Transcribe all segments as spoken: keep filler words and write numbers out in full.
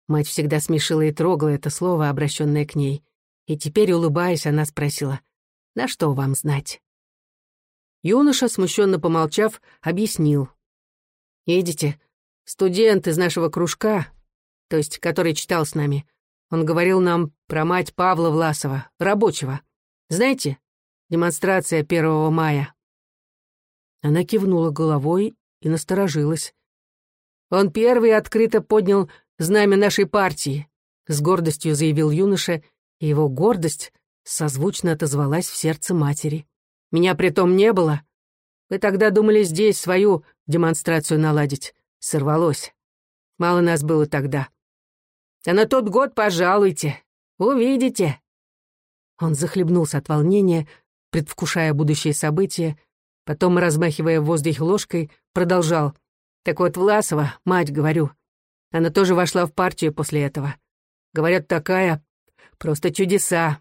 Мать всегда смешила и трогала это слово, обращенное к ней. И теперь, улыбаясь, она спросила: «На что вам знать?» Юноша, смущенно помолчав, объяснил. «Видите, студент из нашего кружка, то есть который читал с нами, он говорил нам про мать Павла Власова, рабочего. Знаете, демонстрация первого мая». Она кивнула головой и насторожилась. «Он первый открыто поднял знамя нашей партии», — с гордостью заявил юноша, и его гордость созвучно отозвалась в сердце матери. «Меня притом не было. Вы тогда думали здесь свою демонстрацию наладить. Сорвалось. Мало нас было тогда. А на тот год пожалуйте. Увидите». Он захлебнулся от волнения, предвкушая будущие события, потом, размахивая в воздухе ложкой, продолжал. «Так вот, Власова, мать, говорю, она тоже вошла в партию после этого. Говорят, такая, просто чудеса».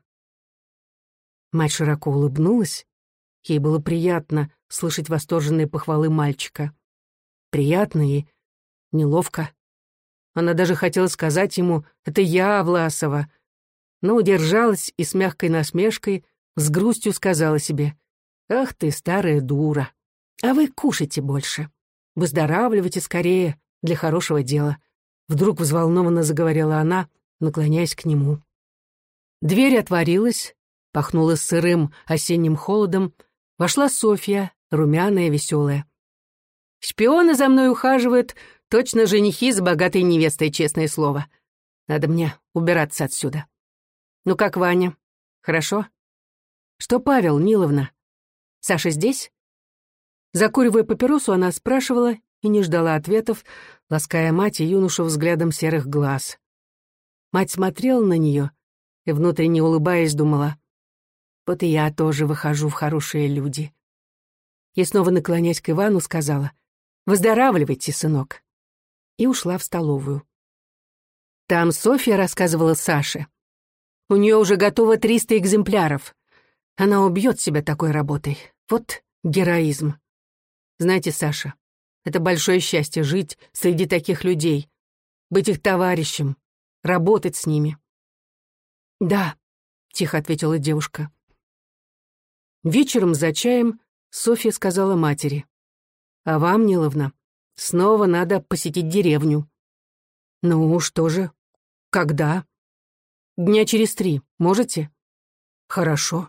Мать широко улыбнулась. Ей было приятно слышать восторженные похвалы мальчика. Приятно и неловко. Она даже хотела сказать ему: «Это я, Власова», но удержалась и с мягкой насмешкой, с грустью сказала себе: «Ах ты, старая дура, а вы кушайте больше, выздоравливайте скорее для хорошего дела». Вдруг взволнованно заговорила она, наклоняясь к нему. Дверь отворилась, пахнула сырым осенним холодом, вошла Софья, румяная, веселая. «Шпионы за мной ухаживают, точно женихи с богатой невестой, честное слово. Надо мне убираться отсюда. Ну как, Ваня? Хорошо? Что, Павел, Ниловна? Саша здесь?» Закуривая папиросу, она спрашивала и не ждала ответов, лаская мать и юношу взглядом серых глаз. Мать смотрела на нее и, внутренне улыбаясь, думала: «Вот и я тоже выхожу в хорошие люди». И снова, наклоняясь к Ивану, сказала: «Выздоравливайте, сынок». И ушла в столовую. Там Софья рассказывала Саше. У нее уже готово триста экземпляров. Она убьет себя такой работой. Вот героизм. Знаете, Саша, это большое счастье жить среди таких людей, быть их товарищем, работать с ними. «Да», — тихо ответила девушка. Вечером за чаем Софья сказала матери: «А вам, Ниловна, снова надо посетить деревню». «Ну, что же? Когда?» «Дня через три. Можете?» «Хорошо».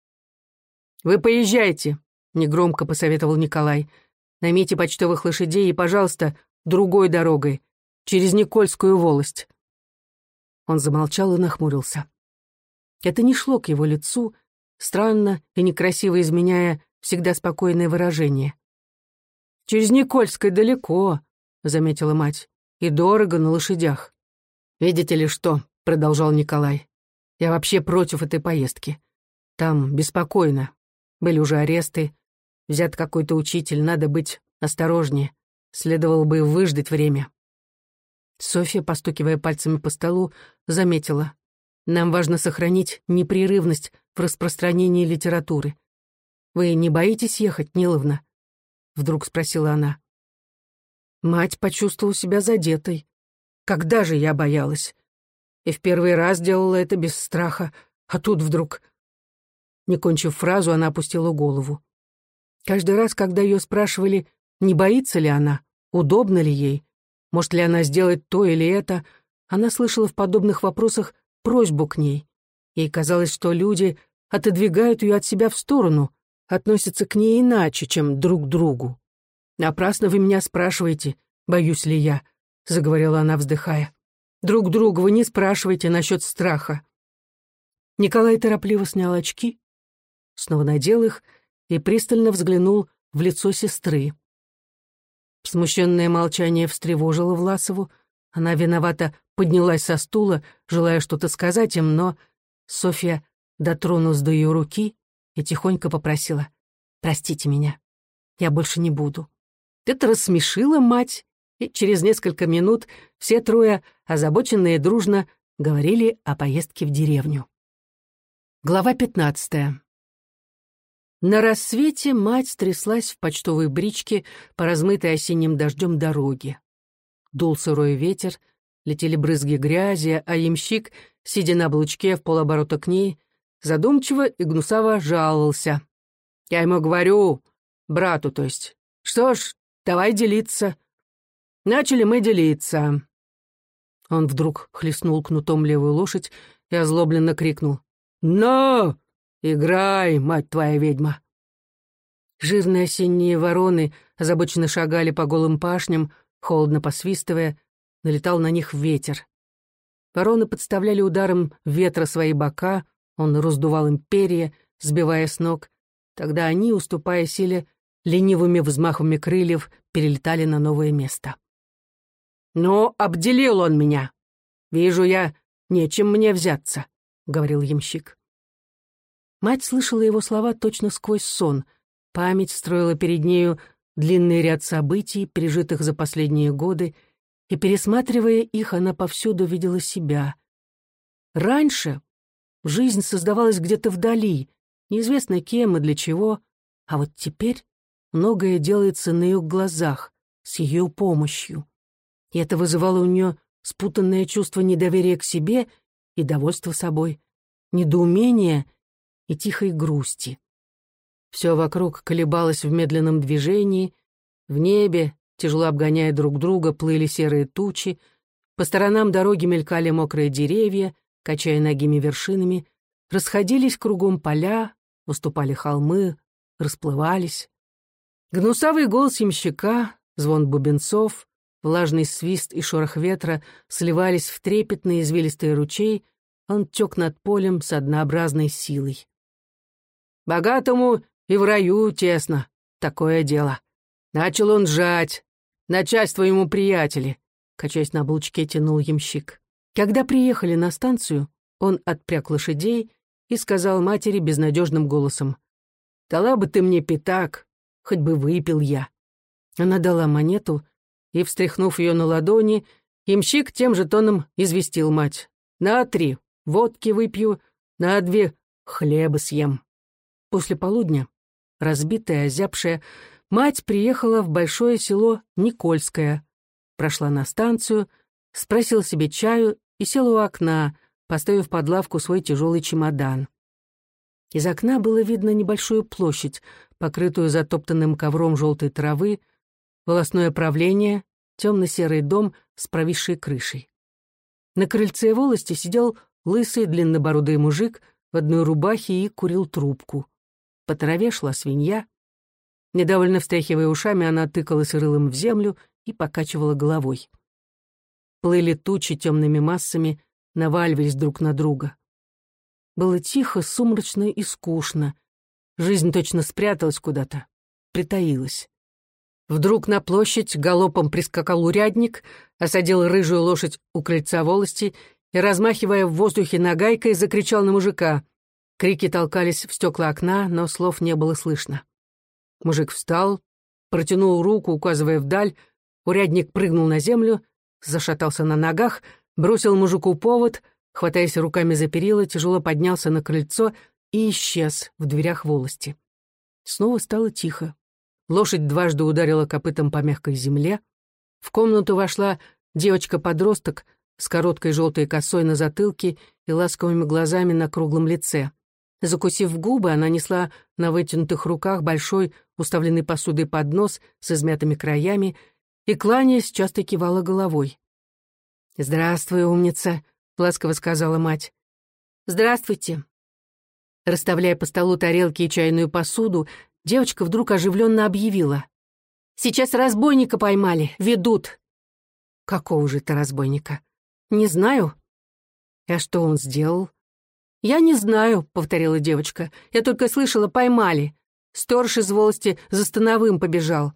«Вы поезжайте», — негромко посоветовал Николай. «Наймите почтовых лошадей и, пожалуйста, другой дорогой, через Никольскую волость». Он замолчал и нахмурился. Это не шло к его лицу, странно и некрасиво изменяя всегда спокойное выражение. «Через Никольское далеко», — заметила мать, — «и дорого на лошадях». «Видите ли что», — продолжал Николай, — «я вообще против этой поездки. Там беспокойно. Были уже аресты. Взят какой-то учитель, надо быть осторожнее. Следовало бы выждать время». Софья, постукивая пальцами по столу, заметила: «Нам важно сохранить непрерывность в распространении литературы. Вы не боитесь ехать, Ниловна?» Вдруг спросила она. Мать почувствовала себя задетой. Когда же я боялась? И в первый раз делала это без страха, а тут вдруг... Не кончив фразу, она опустила голову. Каждый раз, когда ее спрашивали, не боится ли она, удобно ли ей, может ли она сделать то или это, она слышала в подобных вопросах просьбу к ней. Ей казалось, что люди отодвигают ее от себя в сторону, относятся к ней иначе, чем друг к другу. «Напрасно вы меня спрашиваете, боюсь ли я», — заговорила она, вздыхая. «Друг друга вы не спрашивайте насчет страха». Николай торопливо снял очки, снова надел их и пристально взглянул в лицо сестры. Смущенное молчание встревожило Власову. Она виновато поднялась со стула, желая что-то сказать им, но Софья дотронулась до ее руки и тихонько попросила: «Простите меня, я больше не буду». Это рассмешило мать, и через несколько минут все трое, озабоченные дружно, говорили о поездке в деревню. Глава пятнадцатая. На рассвете мать тряслась в почтовой бричке по размытой осенним дождем дороге. Дул сырой ветер, летели брызги грязи, а ямщик, сидя на облучке в полоборота к ней, задумчиво и гнусаво жаловался. Я ему говорю, брату, то есть, что ж, давай делиться. Начали мы делиться. Он вдруг хлестнул кнутом левую лошадь и озлобленно крикнул. «Но! Играй, мать твоя ведьма!» Жирные осенние вороны озабоченно шагали по голым пашням, холодно посвистывая, налетал на них ветер. Вороны подставляли ударом ветра свои бока, он раздувал им перья, сбивая с ног. Тогда они, уступая силе, ленивыми взмахами крыльев перелетали на новое место. «Ну, обделил он меня. Вижу я, нечем мне взяться», — говорил ямщик. Мать слышала его слова точно сквозь сон. Память строила перед нею длинный ряд событий, пережитых за последние годы, и, пересматривая их, она повсюду видела себя. Раньше жизнь создавалась где-то вдали, неизвестно кем и для чего, а вот теперь многое делается на ее глазах, с ее помощью. И это вызывало у нее спутанное чувство недоверия к себе и довольства собой, недоумения и тихой грусти. Все вокруг колебалось в медленном движении, в небе, тяжело обгоняя друг друга, плыли серые тучи, по сторонам дороги мелькали мокрые деревья, качая нагими вершинами, расходились кругом поля, выступали холмы, расплывались. Гнусавый голос ямщика, звон бубенцов, влажный свист и шорох ветра сливались в трепетный извилистый ручей, он тек над полем с однообразной силой. «Богатому и в раю тесно, такое дело. Начал он жать, начальство ему приятели», — качаясь на облучке, тянул ямщик. Когда приехали на станцию, он отпряг лошадей и сказал матери безнадежным голосом: «Дала бы ты мне пятак, хоть бы выпил я». Она дала монету, и, встряхнув ее на ладони, ямщик тем же тоном известил мать: «На три водки выпью, на две хлеба съем». После полудня, разбитая, озябшая, мать приехала в большое село Никольское, прошла на станцию, спросила себе чаю и села у окна, поставив под лавку свой тяжелый чемодан. Из окна было видно небольшую площадь, покрытую затоптанным ковром желтой травы, волосное правление, темно-серый дом с провисшей крышей. На крыльце волости сидел лысый длиннобородый мужик в одной рубахе и курил трубку. По траве шла свинья. Недовольно встряхивая ушами, она тыкалась рылом в землю и покачивала головой. Плыли тучи темными массами, наваливались друг на друга. Было тихо, сумрачно и скучно. Жизнь точно спряталась куда-то, притаилась. Вдруг на площадь галопом прискакал урядник, осадил рыжую лошадь у крыльца волости и, размахивая в воздухе нагайкой, закричал на мужика. Крики толкались в стекла окна, но слов не было слышно. Мужик встал, протянул руку, указывая вдаль, урядник прыгнул на землю, зашатался на ногах, бросил мужику повод, хватаясь руками за перила, тяжело поднялся на крыльцо и исчез в дверях волости. Снова стало тихо. Лошадь дважды ударила копытом по мягкой земле. В комнату вошла девочка-подросток с короткой желтой косой на затылке и ласковыми глазами на круглом лице. Закусив губы, она несла на вытянутых руках большой, уставленный посудой поднос с измятыми краями и, кланяясь, часто кивала головой. «Здравствуй, умница», — ласково сказала мать. «Здравствуйте». Расставляя по столу тарелки и чайную посуду, девочка вдруг оживленно объявила: «Сейчас разбойника поймали, ведут». «Какого же это разбойника?» «Не знаю». «А что он сделал?» «Я не знаю», — повторила девочка. «Я только слышала, поймали. Сторож из волости за Становым побежал».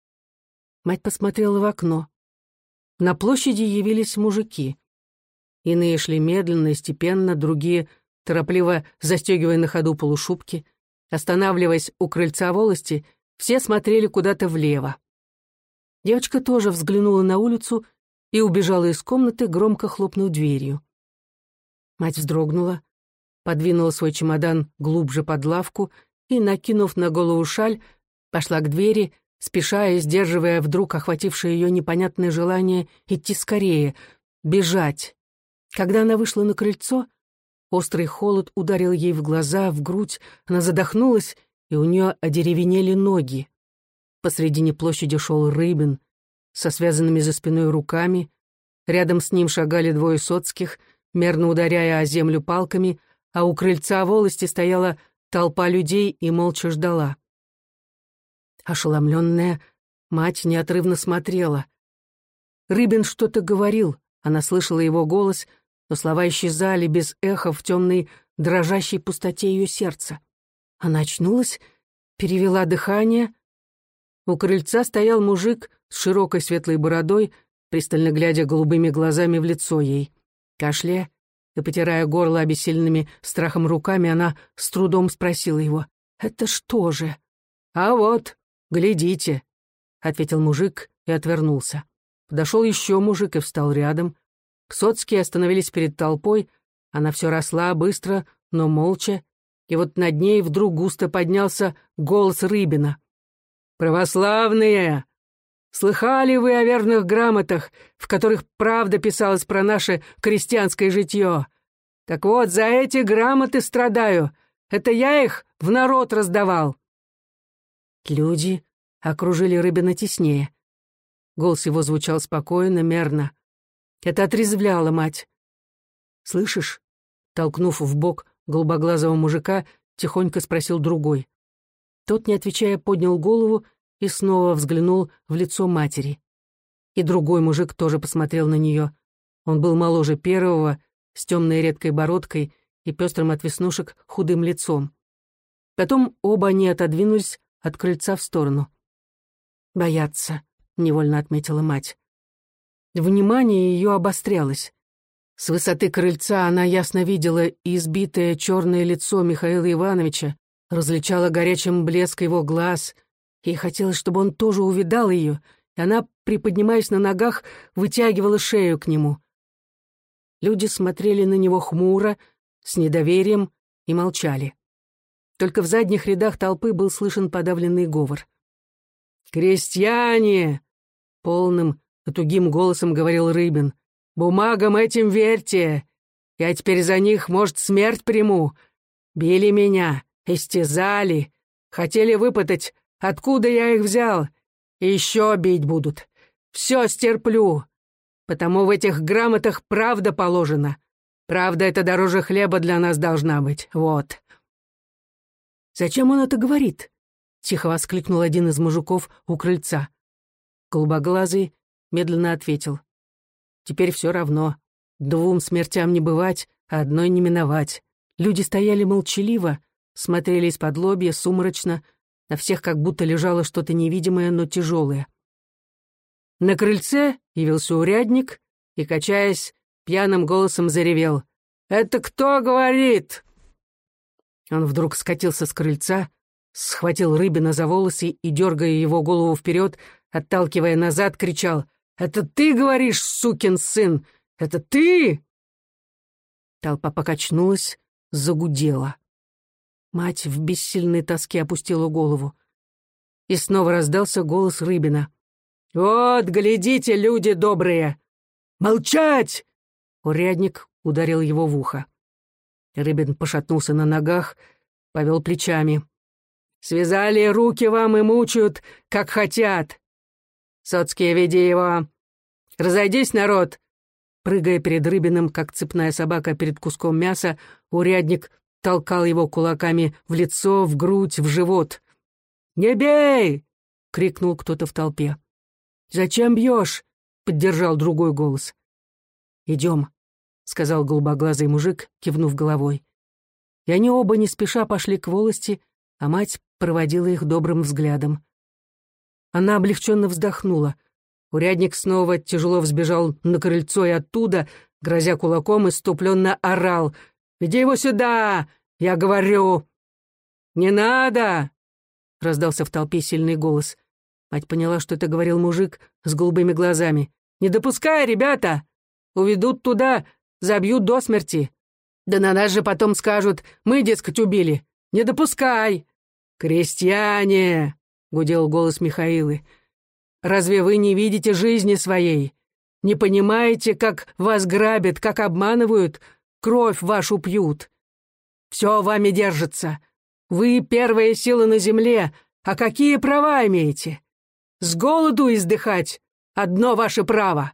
Мать посмотрела в окно. На площади явились мужики. Иные шли медленно и степенно, другие, торопливо застегивая на ходу полушубки. Останавливаясь у крыльца волости, все смотрели куда-то влево. Девочка тоже взглянула на улицу и убежала из комнаты, громко хлопнув дверью. Мать вздрогнула, подвинула свой чемодан глубже под лавку и, накинув на голову шаль, пошла к двери, спеша и сдерживая вдруг охватившее ее непонятное желание идти скорее, бежать. Когда она вышла на крыльцо, острый холод ударил ей в глаза, в грудь, она задохнулась, и у нее одеревенели ноги. Посредине площади шел Рыбин со связанными за спиной руками, рядом с ним шагали двое соцких, мерно ударяя о землю палками, а у крыльца волости стояла толпа людей и молча ждала. Ошеломленная, мать неотрывно смотрела. Рыбин что-то говорил, она слышала его голос, но слова исчезали без эха в темной, дрожащей пустоте ее сердца. Она очнулась, перевела дыхание. У крыльца стоял мужик с широкой светлой бородой, пристально глядя голубыми глазами в лицо ей. Кашляя и потирая горло обессиленными страхом руками, она с трудом спросила его: «Это что же?» «А вот, глядите», — ответил мужик и отвернулся. Подошел еще мужик и встал рядом. Соцкие остановились перед толпой, она все росла быстро, но молча, и вот над ней вдруг густо поднялся голос Рыбина. «Православные! Слыхали вы о верных грамотах, в которых правда писалось про наше крестьянское житье? Так вот, за эти грамоты страдаю. Это я их в народ раздавал». Люди окружили Рыбина теснее. Голос его звучал спокойно, мерно. Это отрезвляло мать. «Слышишь?» Толкнув в бок голубоглазого мужика, тихонько спросил другой. Тот, не отвечая, поднял голову и снова взглянул в лицо матери. И другой мужик тоже посмотрел на нее. Он был моложе первого, с темной редкой бородкой и пестрым от веснушек худым лицом. Потом оба они отодвинулись от крыльца в сторону. «Боятся», — невольно отметила мать. Внимание ее обострялось. С высоты крыльца она ясно видела избитое черное лицо Михаила Ивановича, различала горячим блеск его глаз. Ей хотелось, чтобы он тоже увидал ее, и она, приподнимаясь на ногах, вытягивала шею к нему. Люди смотрели на него хмуро, с недоверием и молчали. Только в задних рядах толпы был слышен подавленный говор. «Крестьяне!» — полным, тугим голосом говорил Рыбин. «Бумагам этим верьте! Я теперь за них, может, смерть приму. Били меня, истязали, хотели выпытать, откуда я их взял, и еще бить будут. Все стерплю, потому в этих грамотах правда положена. Правда, это дороже хлеба для нас должна быть. Вот». «Зачем он это говорит?» — тихо воскликнул один из мужиков у крыльца. Голубоглазый медленно ответил: «Теперь все равно. Двум смертям не бывать, а одной не миновать». Люди стояли молчаливо, смотрели из-под лобья, сумрачно, на всех как будто лежало что-то невидимое, но тяжелое. На крыльце явился урядник и, качаясь, пьяным голосом заревел: «Это кто говорит?» Он вдруг скатился с крыльца, схватил Рыбина за волосы и, дергая его голову вперед, отталкивая назад, кричал: «Это ты говоришь, сукин сын? Это ты?» Толпа покачнулась, загудела. Мать в бессильной тоске опустила голову. И снова раздался голос Рыбина. «Вот, глядите, люди добрые! Молчать!» Урядник ударил его в ухо. Рыбин пошатнулся на ногах, повел плечами. «Связали руки вам и мучают, как хотят. Соцкие, веди его. Разойдись, народ!» Прыгая перед Рыбиным, как цепная собака перед куском мяса, урядник толкал его кулаками в лицо, в грудь, в живот. «Не бей!» — крикнул кто-то в толпе. «Зачем бьешь?» — поддержал другой голос. «Идем», — сказал голубоглазый мужик, кивнув головой. И они оба не спеша пошли к волости, а мать проводила их добрым взглядом. Она облегченно вздохнула. Урядник снова тяжело взбежал на крыльцо и оттуда, грозя кулаком, иступленно орал: «Веди его сюда! Я говорю!» «Не надо!» — раздался в толпе сильный голос. Мать поняла, что это говорил мужик с голубыми глазами. «Не допускай, ребята! Уведут туда, забьют до смерти. Да на нас же потом скажут: мы, дескать, убили. Не допускай!» «Крестьяне!» — гудел голос Михаилы. «Разве вы не видите жизни своей? Не понимаете, как вас грабят, как обманывают, кровь вашу пьют. Все вами держится. Вы первая сила на земле, а какие права имеете? С голоду издыхать — одно ваше право!»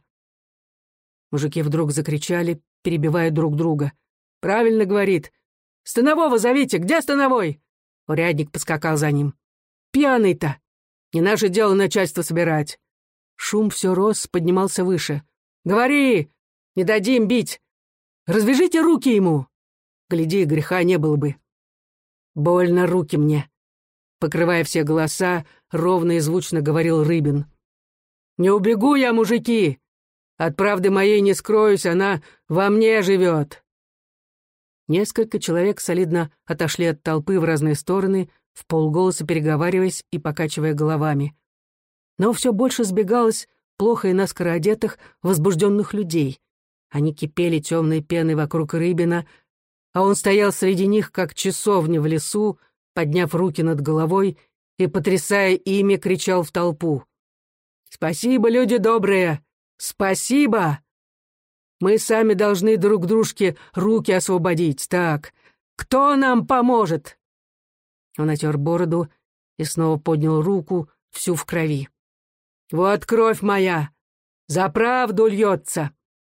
Мужики вдруг закричали, перебивая друг друга. «Правильно говорит. Станового зовите! Где становой?» Урядник поскакал за ним. «Пьяный-то! Не наше дело начальство собирать!» Шум все рос, поднимался выше. «Говори! Не дадим бить! Развяжите руки ему!» Гляди, греха не было бы. «Больно руки мне!» Покрывая все голоса, ровно и звучно говорил Рыбин. «Не убегу я, мужики! От правды моей не скроюсь, она во мне живет!» Несколько человек солидно отошли от толпы в разные стороны, в полголоса переговариваясь и покачивая головами. Но все больше сбегалось плохо и наскоро одетых, возбужденных людей. Они кипели темной пеной вокруг Рыбина, а он стоял среди них, как часовня в лесу, подняв руки над головой и, потрясая ими, кричал в толпу. «Спасибо, люди добрые! Спасибо! Мы сами должны друг дружке руки освободить. Так, кто нам поможет?» Он отер бороду и снова поднял руку, всю в крови. «Вот кровь моя! За правду льется!»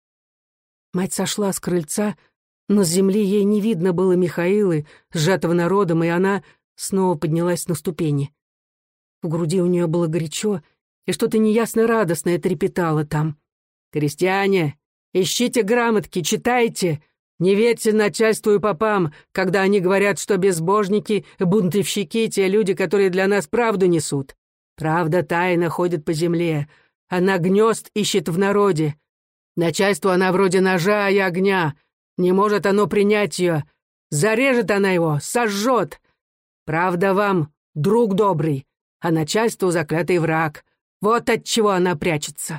Мать сошла с крыльца, но с земли ей не видно было Михаила, сжатого народом, и она снова поднялась на ступени. В груди у нее было горячо, и что-то неясно радостное трепетало там. «Крестьяне, ищите грамотки, читайте! Не верьте начальству и попам, когда они говорят, что безбожники, бунтовщики — те люди, которые для нас правду несут. Правда тайно ходит по земле. Она гнезд ищет в народе. Начальству она вроде ножа и огня. Не может оно принять ее. Зарежет она его, сожжет. Правда вам, друг добрый, а начальству заклятый враг. Вот от чего она прячется».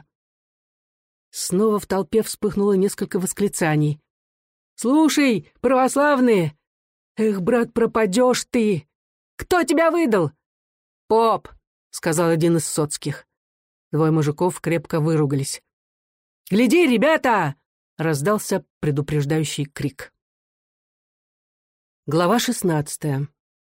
Снова в толпе вспыхнуло несколько восклицаний. «Слушай, православные! Эх, брат, пропадешь ты! Кто тебя выдал?» «Поп!» — сказал один из соцких. Двое мужиков крепко выругались. «Гляди, ребята!» — раздался предупреждающий крик. Глава шестнадцатая.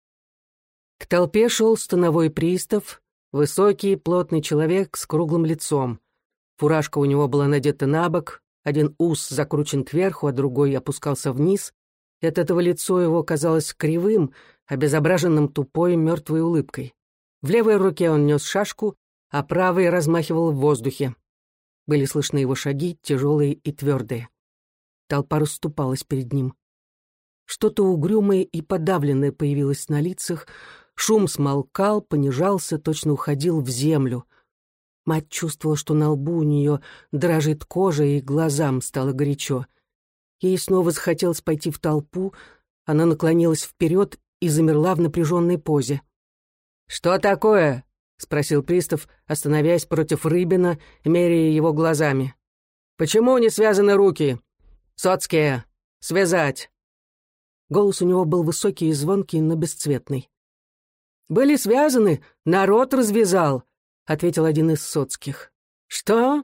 К толпе шел становой пристав, высокий, плотный человек с круглым лицом. Фуражка у него была надета на бок, один ус закручен кверху, а другой опускался вниз, и от этого лицо его казалось кривым, обезображенным тупой мертвой улыбкой. В левой руке он нес шашку, а правой размахивал в воздухе. Были слышны его шаги, тяжелые и твердые. Толпа расступалась перед ним. Что-то угрюмое и подавленное появилось на лицах, шум смолкал, понижался, точно уходил в землю. Мать чувствовала, что на лбу у нее дрожит кожа, и глазам стало горячо. Ей снова захотелось пойти в толпу, она наклонилась вперед и замерла в напряженной позе. «Что такое?» — спросил пристав, остановясь против Рыбина, меряя его глазами. «Почему не связаны руки? Соцкие, связать!» Голос у него был высокий и звонкий, но бесцветный. «Были связаны, народ развязал», — ответил один из соцких. «Что?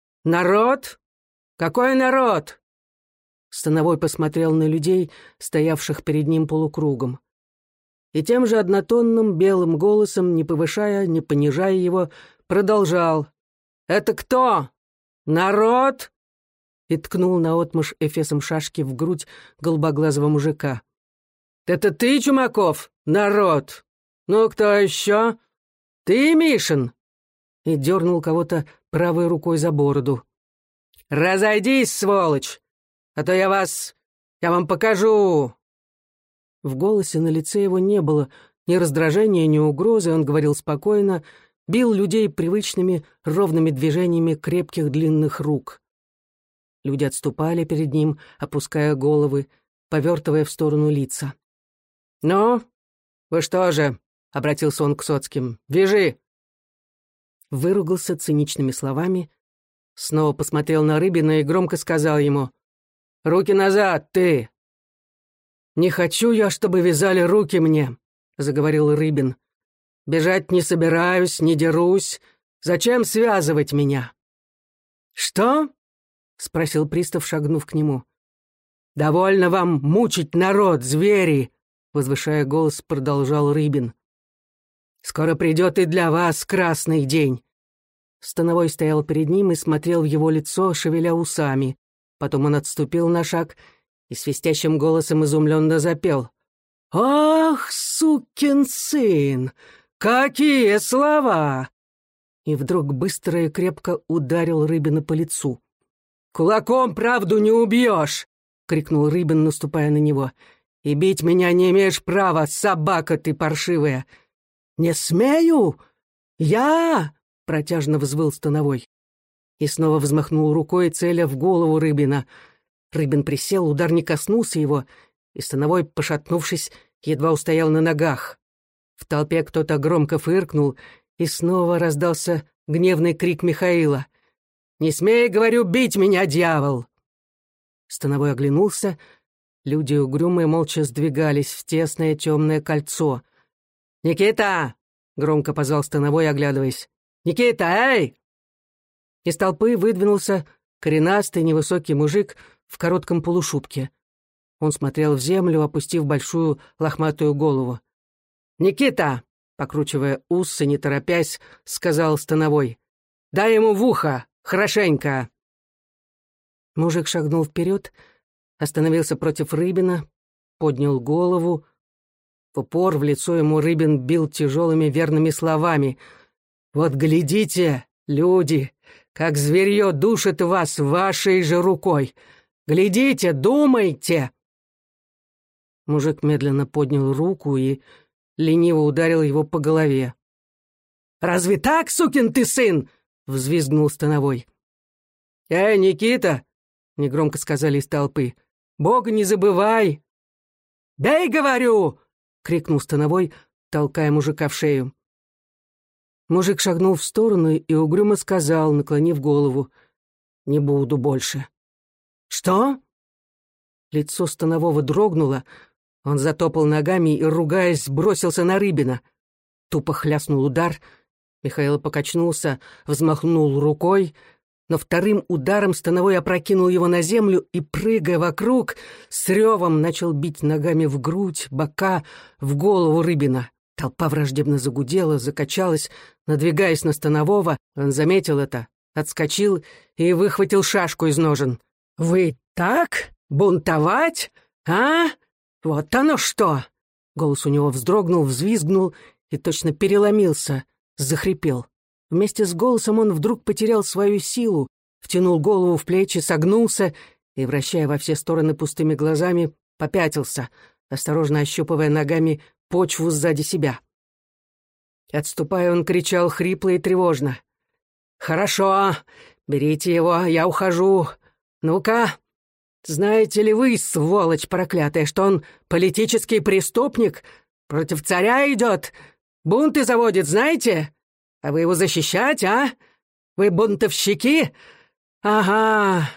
Народ? Какой народ?» Становой посмотрел на людей, стоявших перед ним полукругом. И тем же однотонным белым голосом, не повышая, не понижая его, продолжал. «Это кто? Народ?» И ткнул наотмашь эфесом шашки в грудь голубоглазого мужика. «Это ты, Чумаков? Народ? Ну, кто еще? Ты, Мишин?» И дернул кого-то правой рукой за бороду. «Разойдись, сволочь, а то я вас... я вам покажу!» В голосе на лице его не было ни раздражения, ни угрозы, он говорил спокойно, бил людей привычными ровными движениями крепких длинных рук. Люди отступали перед ним, опуская головы, повертывая в сторону лица. «Ну, вы что же?» — обратился он к соцким. «Вяжи!» Выругался циничными словами, снова посмотрел на Рыбина и громко сказал ему: «Руки назад, ты!» «Не хочу я, чтобы вязали руки мне», — заговорил Рыбин. «Бежать не собираюсь, не дерусь. Зачем связывать меня?» «Что?» — спросил пристав, шагнув к нему. «Довольно вам мучить народ, звери!» — возвышая голос, продолжал Рыбин. «Скоро придет и для вас красный день!» Становой стоял перед ним и смотрел в его лицо, шевеля усами. Потом он отступил на шаг и свистящим голосом изумленно запел. «Ах, сукин сын! Какие слова!» И вдруг быстро и крепко ударил Рыбина по лицу. «Кулаком правду не убьешь!» — крикнул Рыбин, наступая на него. «И бить меня не имеешь права, собака ты паршивая!» «Не смею! Я!» — протяжно взвыл Становой. И снова взмахнул рукой, целя в голову Рыбина. Рыбин присел, удар не коснулся его, и Становой, пошатнувшись, едва устоял на ногах. В толпе кто-то громко фыркнул, и снова раздался гневный крик Михаила. «Не смей, говорю, бить меня, дьявол!» Становой оглянулся. Люди угрюмые молча сдвигались в тесное темное кольцо. «Никита!» — громко позвал Становой, оглядываясь. «Никита, эй!» Из толпы выдвинулся коренастый невысокий мужик в коротком полушубке. Он смотрел в землю, опустив большую лохматую голову. «Никита!» — покручивая усы, не торопясь, сказал Становой. «Дай ему в ухо, хорошенько!» Мужик шагнул вперед, остановился против Рыбина, поднял голову. В упор в лицо ему Рыбин бил тяжелыми верными словами. «Вот глядите, люди, как зверье душит вас вашей же рукой! Глядите, думайте!» Мужик медленно поднял руку и лениво ударил его по голове. «Разве так, сукин ты сын?» — взвизгнул Становой. «Эй, Никита!» — негромко сказали из толпы. «Бога не забывай!» «Бей, говорю!» — крикнул Становой, толкая мужика в шею. Мужик шагнул в сторону и угрюмо сказал, наклонив голову. «Не буду больше». «Что?» Лицо Станового дрогнуло. Он затопал ногами и, ругаясь, бросился на Рыбина. Тупо хляснул удар. Михаил покачнулся, взмахнул рукой, но вторым ударом Становой опрокинул его на землю и, прыгая вокруг, с ревом начал бить ногами в грудь, бока, в голову Рыбина. Толпа враждебно загудела, закачалась, надвигаясь на Станового. Он заметил это, отскочил и выхватил шашку из ножен. «Вы так? Бунтовать? А? Вот оно что!» Голос у него вздрогнул, взвизгнул и точно переломился, захрипел. Вместе с голосом он вдруг потерял свою силу, втянул голову в плечи, согнулся и, вращая во все стороны пустыми глазами, попятился, осторожно ощупывая ногами почву сзади себя. Отступая, он кричал хрипло и тревожно. «Хорошо, берите его, я ухожу. Ну-ка, знаете ли вы, сволочь проклятая, что он политический преступник, против царя идет, бунты заводит, знаете? А вы его защищать, а? Вы бунтовщики? Ага!»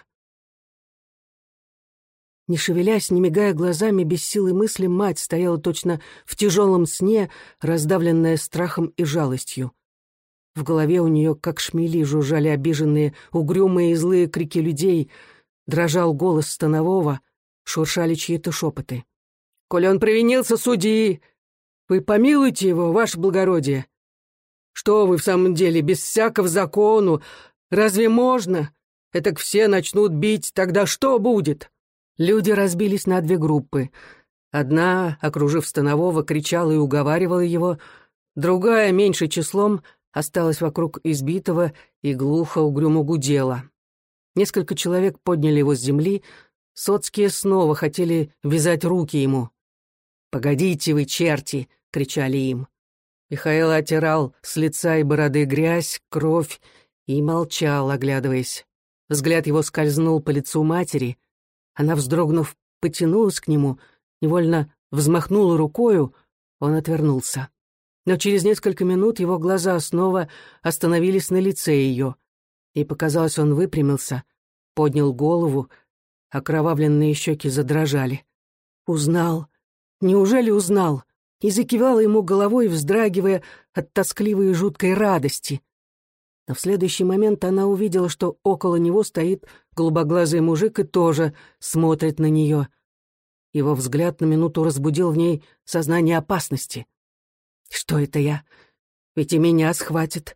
Не шевелясь, не мигая глазами, без силы мысли, мать стояла точно в тяжелом сне, раздавленная страхом и жалостью. В голове у нее, как шмели, жужжали обиженные, угрюмые и злые крики людей, дрожал голос Станового, шуршали чьи-то шепоты. «Коли он провинился, суди! Вы помилуйте его, ваше благородие! Что вы в самом деле, без всякого закону? Разве можно? Этак все начнут бить, тогда что будет?» Люди разбились на две группы. Одна, окружив Станового, кричала и уговаривала его, другая, меньше числом, осталась вокруг избитого и глухо угрюмо гудела. Несколько человек подняли его с земли, соцкие снова хотели вязать руки ему. «Погодите вы, черти!» — кричали им. Михаил оттирал с лица и бороды грязь, кровь и молчал, оглядываясь. Взгляд его скользнул по лицу матери. Она, вздрогнув, потянулась к нему, невольно взмахнула рукою, он отвернулся. Но через несколько минут его глаза снова остановились на лице ее, и, показалось, он выпрямился, поднял голову, окровавленные щеки задрожали. Узнал. Неужели узнал? И закивала ему головой, вздрагивая от тоскливой и жуткой радости. Но в следующий момент она увидела, что около него стоит голубоглазый мужик и тоже смотрит на нее. Его взгляд на минуту разбудил в ней сознание опасности. «Что это я? Ведь и меня схватит».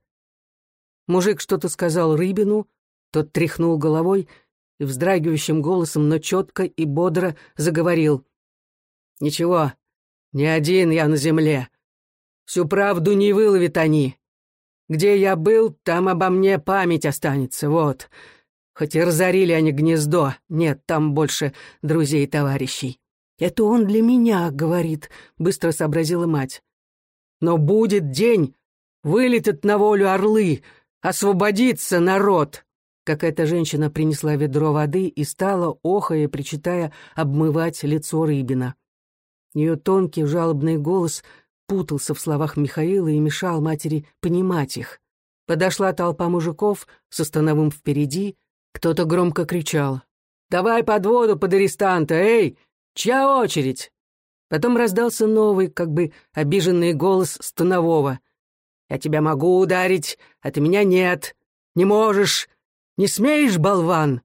Мужик что-то сказал Рыбину, тот тряхнул головой и вздрагивающим голосом, но четко и бодро заговорил. «Ничего, не один я на земле. Всю правду не выловят они. Где я был, там обо мне память останется, вот. Хоть и разорили они гнездо, нет там больше друзей и товарищей». «Это он для меня, — говорит, — быстро сообразила мать. «Но будет день, вылетят на волю орлы, освободится народ». Какая-то женщина принесла ведро воды и стала, охая и причитая, обмывать лицо Рыбина. Ее тонкий жалобный голос путался в словах Михаила и мешал матери понимать их. Подошла толпа мужиков со становым впереди, кто-то громко кричал: «Давай под воду, под арестанта, эй! Чья очередь?» Потом раздался новый, как бы обиженный голос станового: «Я тебя могу ударить, а ты меня нет. Не можешь! Не смеешь, болван?»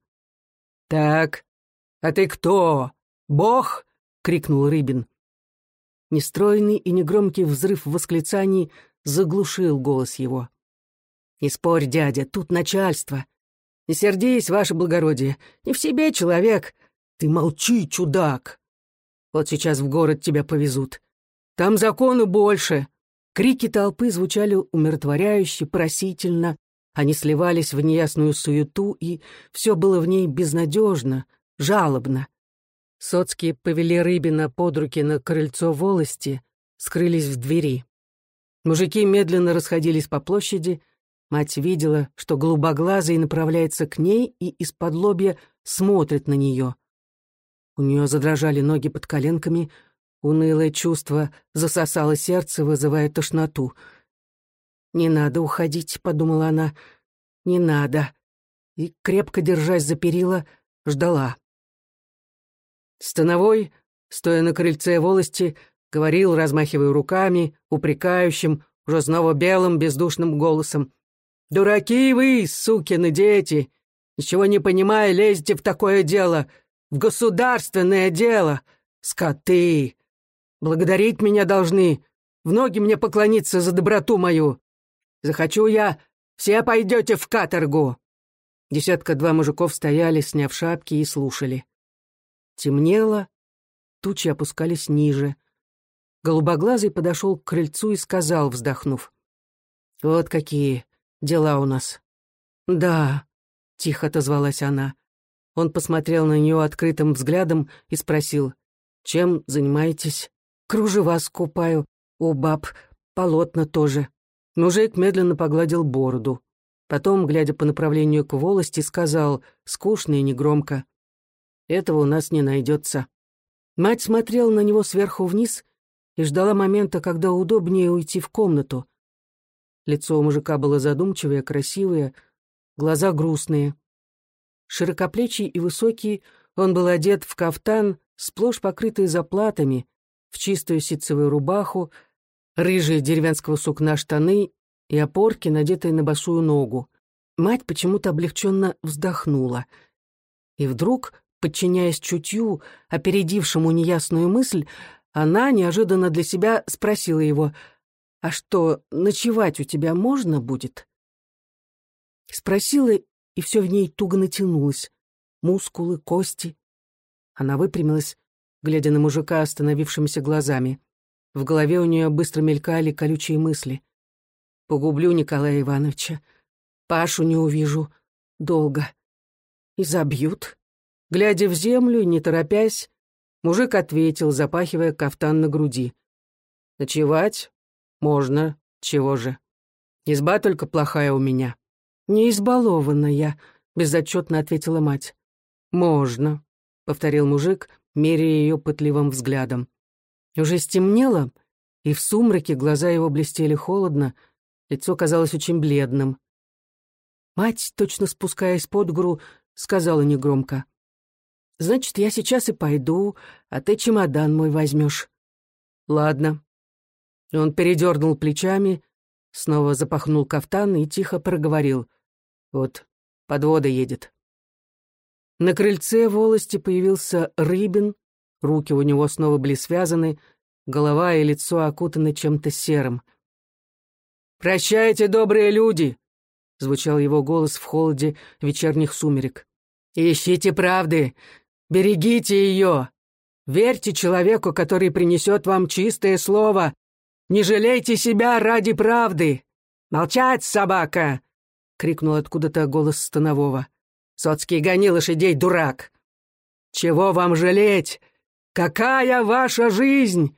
«Так, а ты кто? Бог?» — крикнул Рыбин. Нестройный и негромкий взрыв восклицаний заглушил голос его. «Не спорь, дядя, тут начальство. Не сердись, ваше благородие, не в себе человек. Ты молчи, чудак. Вот сейчас в город тебя повезут. Там закону больше». Крики толпы звучали умиротворяюще, просительно. Они сливались в неясную суету, и все было в ней безнадежно, жалобно. Соцкие повели Рыбина под руки на крыльцо волости, скрылись в двери. Мужики медленно расходились по площади. Мать видела, что голубоглазый направляется к ней и из-под лобья смотрит на нее. У нее задрожали ноги под коленками, унылое чувство засосало сердце, вызывая тошноту. «Не надо уходить», — подумала она, — «не надо». И, крепко держась за перила, ждала. Становой, стоя на крыльце волости, говорил, размахивая руками, упрекающим, уже снова белым, бездушным голосом: «Дураки вы, сукины дети! Ничего не понимая, лезете в такое дело, в государственное дело! Скоты! Благодарить меня должны, в ноги мне поклониться за доброту мою! Захочу я, все пойдете в каторгу!» Десятка-два мужиков стояли, сняв шапки, и слушали. Темнело, тучи опускались ниже. Голубоглазый подошел к крыльцу и сказал, вздохнув: «Вот какие дела у нас». «Да», — тихо отозвалась она. Он посмотрел на нее открытым взглядом и спросил: «Чем занимаетесь?» «Кружева скупаю, у баб, полотна тоже». Мужик медленно погладил бороду. Потом, глядя по направлению к волости, сказал скучно и негромко: «Этого у нас не найдется». Мать смотрела на него сверху вниз и ждала момента, когда удобнее уйти в комнату. Лицо у мужика было задумчивое, красивое, глаза грустные. Широкоплечий и высокий, он был одет в кафтан, сплошь покрытый заплатами, в чистую ситцевую рубаху, рыжие деревенского сукна штаны и опорки, надетые на босую ногу. Мать почему-то облегченно вздохнула. И вдруг, подчиняясь чутью, опередившему неясную мысль, она неожиданно для себя спросила его: «А что, ночевать у тебя можно будет?» Спросила, и все в ней туго натянулось. Мускулы, кости. Она выпрямилась, глядя на мужика остановившимися глазами. В голове у нее быстро мелькали колючие мысли. «Погублю Николая Ивановича. Пашу не увижу. Долго. И забьют». Глядя в землю, не торопясь, мужик ответил, запахивая кафтан на груди: «Ночевать? Можно. Чего же? Изба только плохая у меня». «Не избалованная», — безотчетно ответила мать. «Можно», — повторил мужик, меряя ее пытливым взглядом. Уже стемнело, и в сумраке глаза его блестели холодно, лицо казалось очень бледным. Мать, точно спускаясь под гору, сказала негромко: «Значит, я сейчас и пойду, а ты чемодан мой возьмешь». «Ладно». И он передернул плечами, Снова запахнул кафтан и тихо проговорил. «Вот, подвода едет». На крыльце волости появился Рыбин, руки у него снова были связаны, голова и лицо окутаны чем-то серым. «Прощайте, добрые люди!» — звучал его голос в холоде вечерних сумерек. «Ищите правды, берегите ее, верьте человеку, который принесет вам чистое слово, не жалейте себя ради правды! Молчать, собака!» — крикнул откуда-то голос станового. «Соцкий, гони лошадей, дурак! Чего вам жалеть? Какая ваша жизнь?»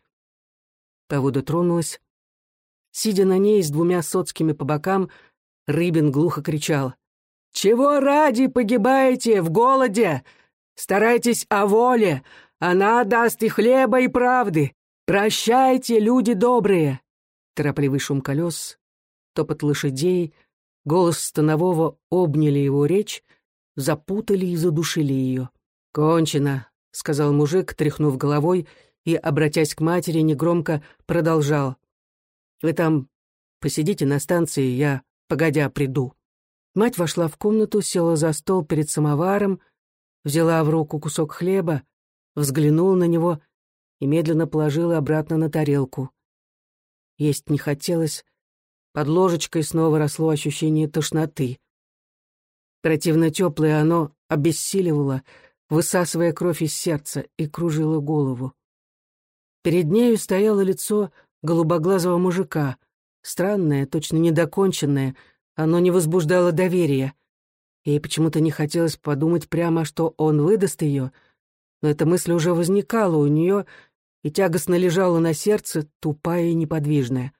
Повода тронулась. Сидя на ней с двумя соцкими по бокам, Рыбин глухо кричал. «Чего ради погибаете в голоде? Старайтесь о воле, она даст и хлеба, и правды. Прощайте, люди добрые!» Торопливый шум колес, топот лошадей, голос станового обняли его речь, запутали и задушили ее. «Кончено», — сказал мужик, тряхнув головой, и, обратясь к матери, негромко продолжал. «Вы там посидите на станции, я, погодя, приду». Мать вошла в комнату, села за стол перед самоваром, взяла в руку кусок хлеба, взглянула на него и медленно положила обратно на тарелку. Есть не хотелось, под ложечкой снова росло ощущение тошноты. Противно теплое оно обессиливало, высасывая кровь из сердца, и кружило голову. Перед нею стояло лицо голубоглазого мужика, странное, точно недоконченное, оно не возбуждало доверия. Ей почему-то не хотелось подумать прямо, что он выдаст ее, но эта мысль уже возникала у нее и тягостно лежала на сердце, тупая и неподвижная.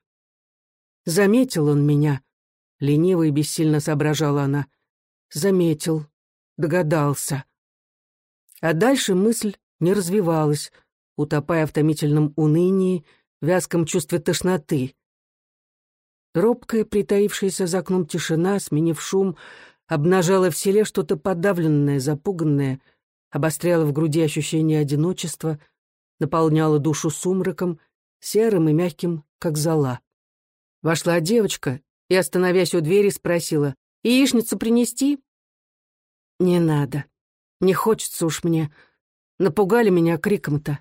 «Заметил он меня», — лениво и бессильно соображала она. «Заметил, догадался». А дальше мысль не развивалась, утопая в томительном унынии, вязком чувстве тошноты. Робкая, притаившаяся за окном тишина, сменив шум, обнажала в селе что-то подавленное, запуганное, обостряла в груди ощущение одиночества, наполняла душу сумраком, серым и мягким, как зола. Вошла девочка и, остановясь у двери, спросила: «Яичницу принести?» «Не надо. Не хочется уж мне. Напугали меня криком-то».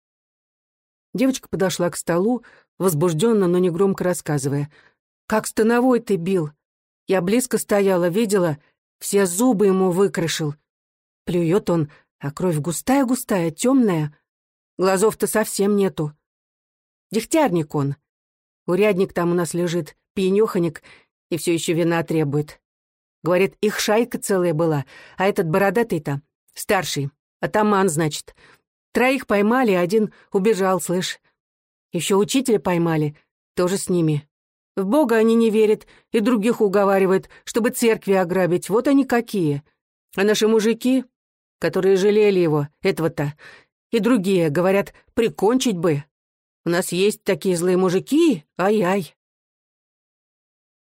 Девочка подошла к столу, возбужденно, но негромко рассказывая. «Как становой ты бил! Я близко стояла, видела, все зубы ему выкрошил. Плюет он, а кровь густая-густая, темная. Глазов-то совсем нету. Дегтярник он. Урядник там у нас лежит, пьянёханик, и все еще вина требует. Говорит, их шайка целая была, а этот бородатый-то, старший, атаман, значит. Троих поймали, один убежал, слышь. Еще учителя поймали, тоже с ними. В Бога они не верят и других уговаривают, чтобы церкви ограбить. Вот они какие. А наши мужики, которые жалели его, этого-то, и другие, говорят, прикончить бы. У нас есть такие злые мужики, ай-ай.